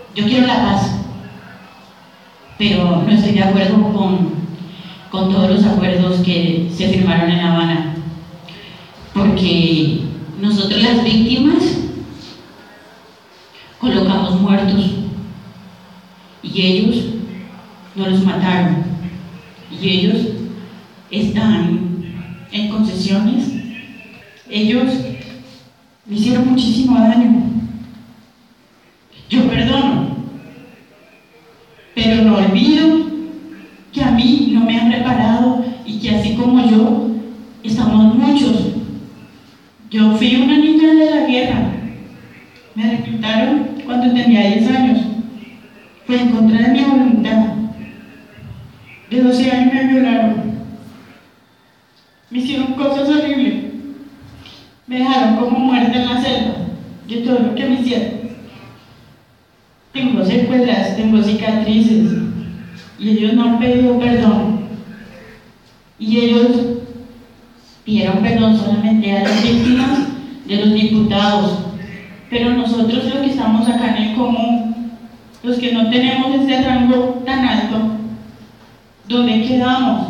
Yo quiero la paz, pero no estoy de acuerdo con todos los acuerdos que se firmaron en La Habana, porque nosotros las víctimas colocamos muertos y ellos no los mataron y ellos están en concesiones. Ellos me hicieron muchísimo daño. Yo perdono, pero no olvido que a mí no me han reparado y que así como yo, estamos muchos. Yo fui una niña de la guerra. Me reclutaron cuando tenía 10 años. Fue en contra de mi voluntad. De 12 años me violaron. Me hicieron cosas horribles. Me dejaron como muerta en la selva de todo lo que me hicieron. Tengo secuelas, tengo cicatrices y ellos no han pedido perdón. Y ellos pidieron perdón solamente a las víctimas de los diputados. Pero nosotros los que estamos acá en el común, los que no tenemos ese rango tan alto, ¿dónde quedamos?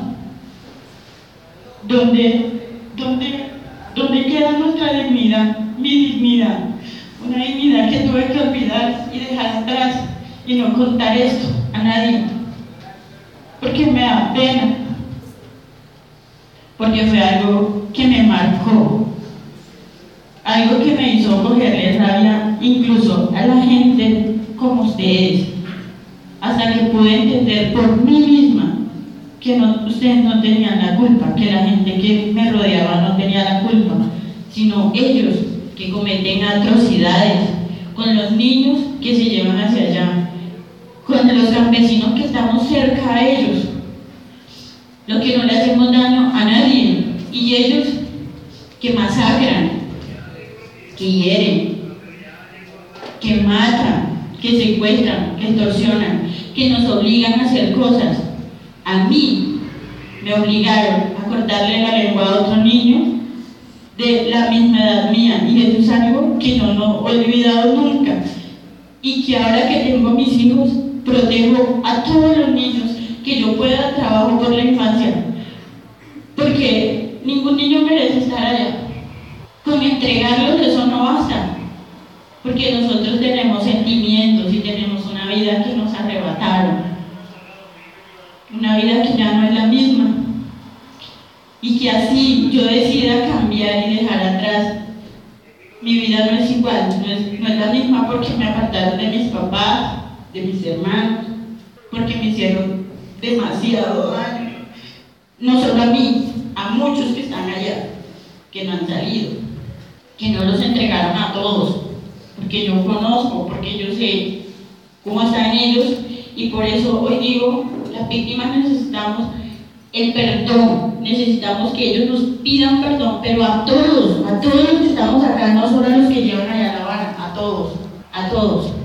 ¿Dónde queda nuestra dignidad? Mi dignidad. Una dignidad que tuve que olvidar y dejar atrás y no contar esto a nadie. Porque me da pena. Porque fue algo que me marcó. Algo que me hizo cogerle rabia incluso a la gente como ustedes. Hasta que pude entender por mí misma que ustedes no tenían la culpa, que la gente que me rodeaba no tenía la culpa, sino ellos que cometen atrocidades con los niños que se llevan hacia allá, con los campesinos que estamos cerca a ellos, los que no le hacemos daño a nadie, y ellos que masacran, que hieren, que matan, que secuestran, que extorsionan, que nos obligan a hacer cosas. A mí me obligaron a cortarle la lengua a otro niño de la misma edad mía, y eso es algo que yo no he olvidado nunca, y que ahora que tengo mis hijos protejo a todos los niños que yo pueda. Trabajo por la infancia, porque ningún niño merece estar allá. Con entregarlos eso no basta, porque nosotros tenemos sentimientos y tenemos una vida que nos arrebataron, una vida que ya no es la misma, y que así yo decida cambiar y dejar atrás, mi vida no es igual, no es la misma, porque me apartaron de mis papás, de mis hermanos, porque me hicieron demasiado daño, no solo a mí, a muchos que están allá, que no han salido, que no los entregaron a todos, porque yo conozco, porque yo sé cómo están ellos, y por eso hoy digo, las víctimas necesitamos el perdón, necesitamos que ellos nos pidan perdón, pero a todos los que estamos acá, no solo a los que llevan allá a La Habana, a todos.